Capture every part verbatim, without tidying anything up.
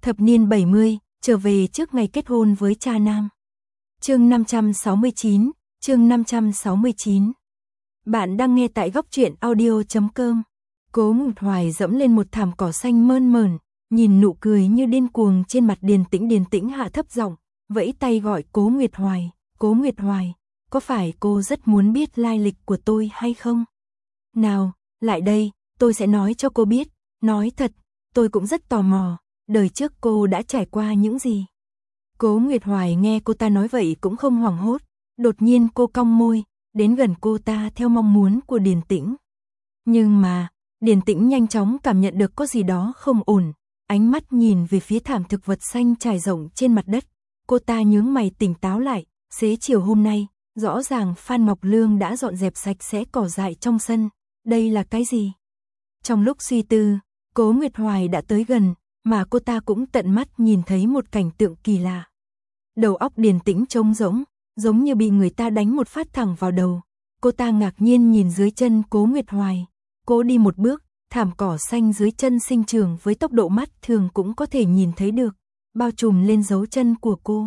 Thập niên bảy mươi, trở về trước ngày kết hôn với cha nam. Chương năm trăm sáu mươi chín, chương năm trăm sáu mươi chín. Bạn đang nghe tại góc truyện audio chấm com. Cố Nguyệt Hoài dẫm lên một thảm cỏ xanh mơn mởn, nhìn nụ cười như điên cuồng trên mặt Điền Tĩnh. Điền Tĩnh hạ thấp giọng, vẫy tay gọi Cố Nguyệt Hoài, Cố Nguyệt Hoài, có phải cô rất muốn biết lai lịch của tôi hay không? Nào, lại đây, tôi sẽ nói cho cô biết, nói thật, tôi cũng rất tò mò, đời trước cô đã trải qua những gì? Cố Nguyệt Hoài nghe cô ta nói vậy cũng không hoảng hốt, đột nhiên cô cong môi, đến gần cô ta theo mong muốn của Điền Tĩnh. Nhưng mà, Điền Tĩnh nhanh chóng cảm nhận được có gì đó không ổn, ánh mắt nhìn về phía thảm thực vật xanh trải rộng trên mặt đất, cô ta nhướng mày tỉnh táo lại, xế chiều hôm nay, rõ ràng Phan Ngọc Lương đã dọn dẹp sạch sẽ cỏ dại trong sân, đây là cái gì? Trong lúc suy tư, Cố Nguyệt Hoài đã tới gần, mà cô ta cũng tận mắt nhìn thấy một cảnh tượng kỳ lạ. Đầu óc Điền Tĩnh trống rỗng, giống như bị người ta đánh một phát thẳng vào đầu. Cô ta ngạc nhiên nhìn dưới chân Cố Nguyệt Hoài. Cô đi một bước, thảm cỏ xanh dưới chân sinh trưởng với tốc độ mắt thường cũng có thể nhìn thấy được, bao trùm lên dấu chân của cô.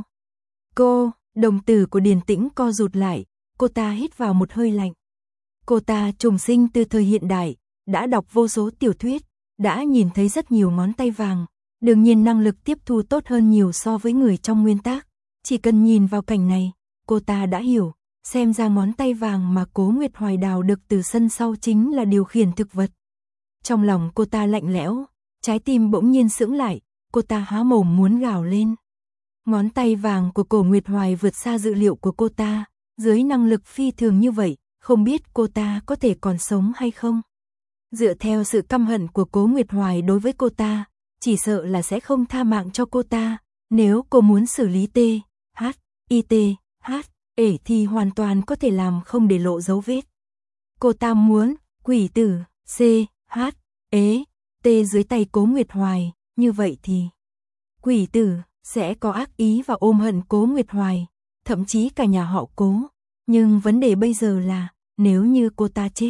Cô, đồng tử của Điền Tĩnh co rụt lại, cô ta hít vào một hơi lạnh. Cô ta trùng sinh từ thời hiện đại, đã đọc vô số tiểu thuyết, đã nhìn thấy rất nhiều ngón tay vàng, đương nhiên năng lực tiếp thu tốt hơn nhiều so với người trong nguyên tác. Chỉ cần nhìn vào cảnh này, cô ta đã hiểu, xem ra ngón tay vàng mà Cố Nguyệt Hoài đào được từ sân sau chính là điều khiển thực vật. Trong lòng cô ta lạnh lẽo, trái tim bỗng nhiên sững lại, cô ta há mồm muốn gào lên. Ngón tay vàng của Cố Nguyệt Hoài vượt xa dự liệu của cô ta, dưới năng lực phi thường như vậy, không biết cô ta có thể còn sống hay không. Dựa theo sự căm hận của Cố Nguyệt Hoài đối với cô ta, chỉ sợ là sẽ không tha mạng cho cô ta, nếu cô muốn xử lý T, H, I T, H, ể thì hoàn toàn có thể làm không để lộ dấu vết. Cô ta muốn, quỷ tử, C, H, ế, T dưới tay Cố Nguyệt Hoài, như vậy thì quỷ tử sẽ có ác ý và ôm hận Cố Nguyệt Hoài, thậm chí cả nhà họ Cố. Nhưng vấn đề bây giờ là, nếu như cô ta chết,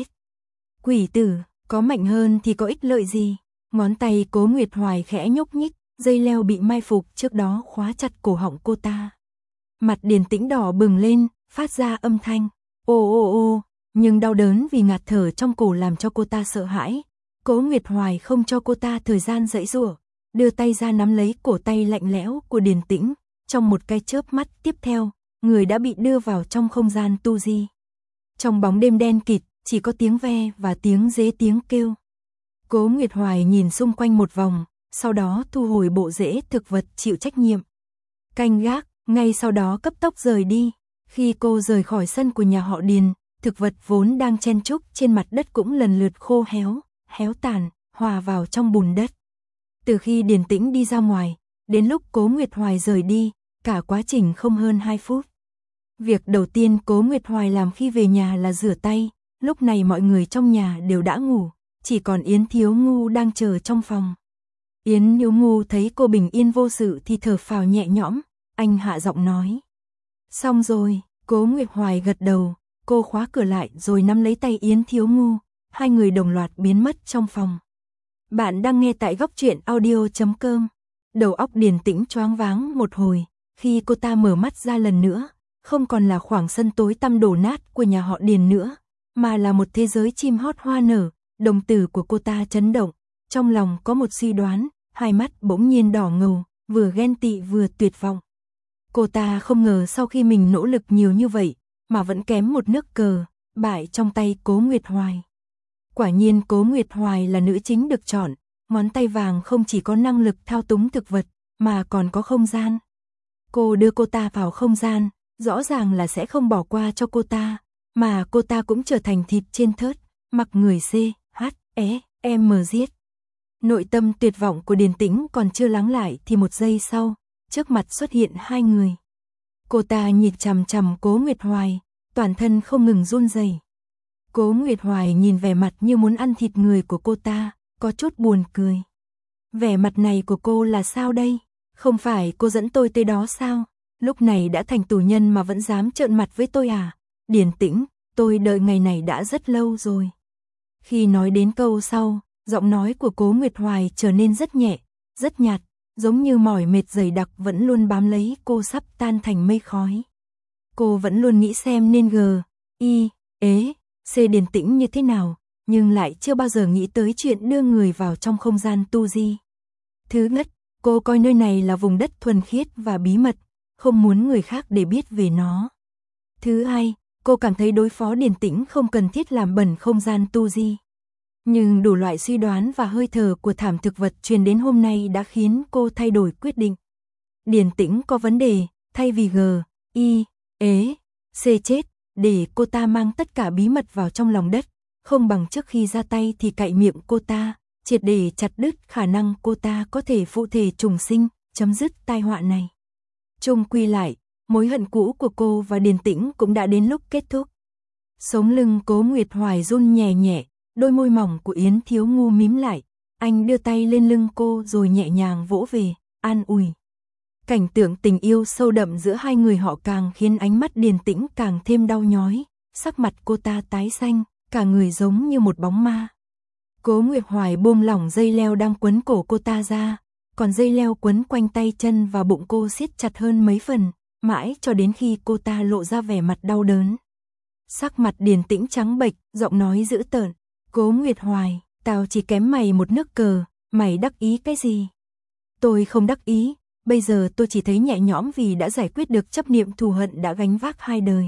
quỷ tử có mạnh hơn thì có ích lợi gì? Ngón tay Cố Nguyệt Hoài khẽ nhúc nhích, dây leo bị mai phục trước đó khóa chặt cổ họng cô ta. Mặt Điền Tĩnh đỏ bừng lên, phát ra âm thanh ô ô ô, nhưng đau đớn vì ngạt thở trong cổ làm cho cô ta sợ hãi. Cố Nguyệt Hoài không cho cô ta thời gian giãy giụa, đưa tay ra nắm lấy cổ tay lạnh lẽo của Điền Tĩnh, trong một cái chớp mắt tiếp theo, người đã bị đưa vào trong không gian tu di. Trong bóng đêm đen kịt, chỉ có tiếng ve và tiếng rế tiếng kêu. Cố Nguyệt Hoài nhìn xung quanh một vòng, sau đó thu hồi bộ rễ thực vật chịu trách nhiệm. Canh gác, ngay sau đó cấp tốc rời đi. Khi cô rời khỏi sân của nhà họ Điền, thực vật vốn đang chen chúc trên mặt đất cũng lần lượt khô héo, héo tàn, hòa vào trong bùn đất. Từ khi Điền Tĩnh đi ra ngoài, đến lúc Cố Nguyệt Hoài rời đi, cả quá trình không hơn hai phút. Việc đầu tiên Cố Nguyệt Hoài làm khi về nhà là rửa tay, lúc này mọi người trong nhà đều đã ngủ, chỉ còn Yến Thiếu Ngu đang chờ trong phòng. Yến Thiếu Ngu thấy cô bình yên vô sự thì thở phào nhẹ nhõm, anh hạ giọng nói. Xong rồi, Cố Nguyệt Hoài gật đầu, cô khóa cửa lại rồi nắm lấy tay Yến Thiếu Ngu, hai người đồng loạt biến mất trong phòng. Bạn đang nghe tại góc truyện audio chấm com. Đầu óc Điền Tĩnh choáng váng một hồi, khi cô ta mở mắt ra lần nữa, không còn là khoảng sân tối tăm đổ nát của nhà họ Điền nữa, mà là một thế giới chim hót hoa nở. Đồng tử của cô ta chấn động, trong lòng có một suy đoán, hai mắt bỗng nhiên đỏ ngầu, vừa ghen tị vừa tuyệt vọng. Cô ta không ngờ sau khi mình nỗ lực nhiều như vậy, mà vẫn kém một nước cờ, bại trong tay Cố Nguyệt Hoài. Quả nhiên Cố Nguyệt Hoài là nữ chính được chọn, ngón tay vàng không chỉ có năng lực thao túng thực vật, mà còn có không gian. Cô đưa cô ta vào không gian, rõ ràng là sẽ không bỏ qua cho cô ta, mà cô ta cũng trở thành thịt trên thớt, mặc người C, H, E, M giết. Nội tâm tuyệt vọng của Điền Tĩnh còn chưa lắng lại thì một giây sau, trước mặt xuất hiện hai người. Cô ta nhìn chằm chằm Cố Nguyệt Hoài, toàn thân không ngừng run rẩy. Cố Nguyệt Hoài nhìn vẻ mặt như muốn ăn thịt người của cô ta, có chút buồn cười. Vẻ mặt này của cô là sao đây? Không phải cô dẫn tôi tới đó sao? Lúc này đã thành tù nhân mà vẫn dám trợn mặt với tôi à? Điền Tĩnh, tôi đợi ngày này đã rất lâu rồi. Khi nói đến câu sau, giọng nói của Cố Nguyệt Hoài trở nên rất nhẹ, rất nhạt, giống như mỏi mệt dày đặc vẫn luôn bám lấy cô sắp tan thành mây khói. Cô vẫn luôn nghĩ xem nên G, I, ế, C điềm tĩnh như thế nào, nhưng lại chưa bao giờ nghĩ tới chuyện đưa người vào trong không gian tu di. Thứ nhất, cô coi nơi này là vùng đất thuần khiết và bí mật, không muốn người khác để biết về nó. Thứ hai, cô cảm thấy đối phó điềm tĩnh không cần thiết làm bẩn không gian tu di. Nhưng đủ loại suy đoán và hơi thở của thảm thực vật truyền đến hôm nay đã khiến cô thay đổi quyết định. Điềm tĩnh có vấn đề, thay vì G, I, ế, C chết, để cô ta mang tất cả bí mật vào trong lòng đất, không bằng trước khi ra tay thì cạy miệng cô ta, triệt để chặt đứt khả năng cô ta có thể phụ thể trùng sinh, chấm dứt tai họa này. Chung quy lại, mối hận cũ của cô và điềm tĩnh cũng đã đến lúc kết thúc. Sống lưng Cố Nguyệt Hoài run nhẹ nhẹ, đôi môi mỏng của Yến Thiếu Ngu mím lại, anh đưa tay lên lưng cô rồi nhẹ nhàng vỗ về, an ủi. Cảnh tượng tình yêu sâu đậm giữa hai người họ càng khiến ánh mắt điềm tĩnh càng thêm đau nhói, sắc mặt cô ta tái xanh, cả người giống như một bóng ma. Cố Nguyệt Hoài buông lỏng dây leo đang quấn cổ cô ta ra, còn dây leo quấn quanh tay chân và bụng cô siết chặt hơn mấy phần, mãi cho đến khi cô ta lộ ra vẻ mặt đau đớn. Sắc mặt điềm tĩnh trắng bệch, giọng nói dữ tợn. Cố Nguyệt Hoài, tao chỉ kém mày một nước cờ, mày đắc ý cái gì? Tôi không đắc ý, bây giờ tôi chỉ thấy nhẹ nhõm vì đã giải quyết được chấp niệm thù hận đã gánh vác hai đời.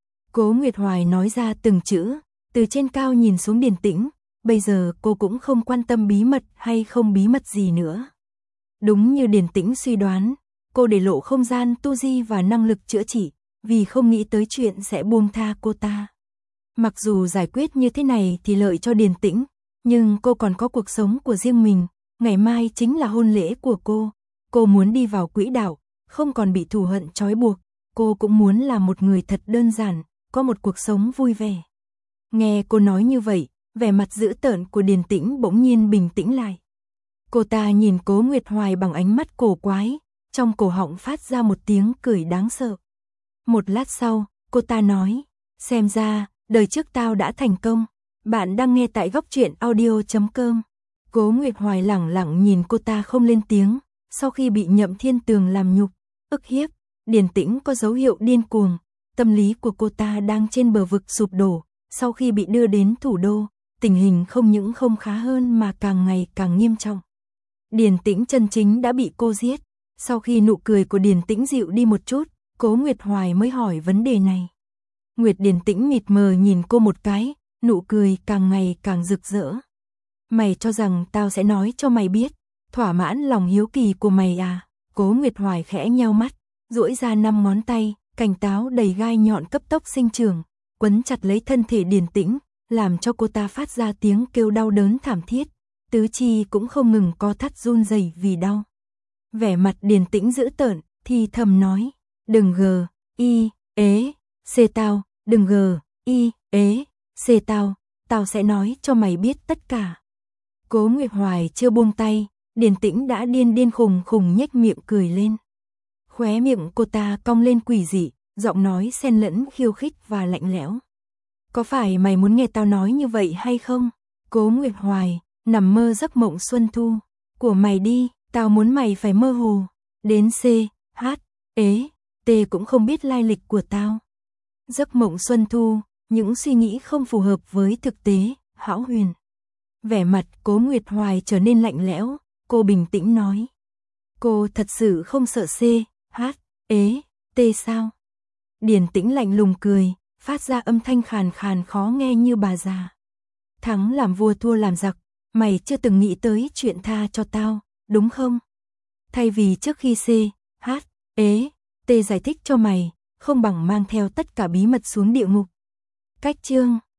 Cố Nguyệt Hoài nói ra từng chữ, từ trên cao nhìn xuống điềm tĩnh, bây giờ cô cũng không quan tâm bí mật hay không bí mật gì nữa. Đúng như điềm tĩnh suy đoán, cô để lộ không gian tu di và năng lực chữa trị, vì không nghĩ tới chuyện sẽ buông tha cô ta. Mặc dù giải quyết như thế này thì lợi cho điềm tĩnh, nhưng cô còn có cuộc sống của riêng mình, ngày mai chính là hôn lễ của cô. Cô muốn đi vào quỹ đạo, không còn bị thù hận trói buộc, cô cũng muốn là một người thật đơn giản, có một cuộc sống vui vẻ. Nghe cô nói như vậy, vẻ mặt dữ tợn của điềm tĩnh bỗng nhiên bình tĩnh lại. Cô ta nhìn Cố Nguyệt Hoài bằng ánh mắt cổ quái, trong cổ họng phát ra một tiếng cười đáng sợ. Một lát sau, cô ta nói, xem ra, đời trước tao đã thành công. Bạn đang nghe tại góc truyện audio chấm com. Cố Nguyệt Hoài lẳng lặng nhìn cô ta không lên tiếng, sau khi bị Nhậm Thiên Tường làm nhục, ức hiếp, điềm tĩnh có dấu hiệu điên cuồng, tâm lý của cô ta đang trên bờ vực sụp đổ, sau khi bị đưa đến thủ đô, tình hình không những không khá hơn mà càng ngày càng nghiêm trọng. Điềm tĩnh chân chính đã bị cô giết, sau khi nụ cười của điềm tĩnh dịu đi một chút, Cố Nguyệt Hoài mới hỏi vấn đề này. Nguyệt điềm tĩnh mịt mờ nhìn cô một cái, nụ cười càng ngày càng rực rỡ. Mày cho rằng tao sẽ nói cho mày biết, thỏa mãn lòng hiếu kỳ của mày à? Cố Nguyệt Hoài khẽ nheo mắt, duỗi ra năm ngón tay, cành táo đầy gai nhọn cấp tốc sinh trưởng, quấn chặt lấy thân thể điềm tĩnh, làm cho cô ta phát ra tiếng kêu đau đớn thảm thiết, tứ chi cũng không ngừng co thắt run rẩy vì đau. Vẻ mặt điềm tĩnh dữ tợn, thì thầm nói, đừng gờ, y, ế, xê tao, đừng gờ, y, ế, xê tao, tao sẽ nói cho mày biết tất cả. Cố Nguyệt Hoài chưa buông tay, điềm tĩnh đã điên điên khùng khùng nhếch miệng cười lên. Khóe miệng cô ta cong lên quỷ dị, giọng nói xen lẫn khiêu khích và lạnh lẽo. Có phải mày muốn nghe tao nói như vậy hay không? Cố Nguyệt Hoài, nằm mơ giấc mộng xuân thu của mày đi, tao muốn mày phải mơ hồ. Đến C, H, ế, T cũng không biết lai lịch của tao. Giấc mộng xuân thu, những suy nghĩ không phù hợp với thực tế, hão huyền. Vẻ mặt Cố Nguyệt Hoài trở nên lạnh lẽo, cô bình tĩnh nói. Cô thật sự không sợ C, H, ế, T sao? Điềm tĩnh lạnh lùng cười, phát ra âm thanh khàn khàn khó nghe như bà già. Thắng làm vua thua làm giặc, mày chưa từng nghĩ tới chuyện tha cho tao, đúng không? Thay vì trước khi C, H, ế, T giải thích cho mày, không bằng mang theo tất cả bí mật xuống địa ngục. Cách chương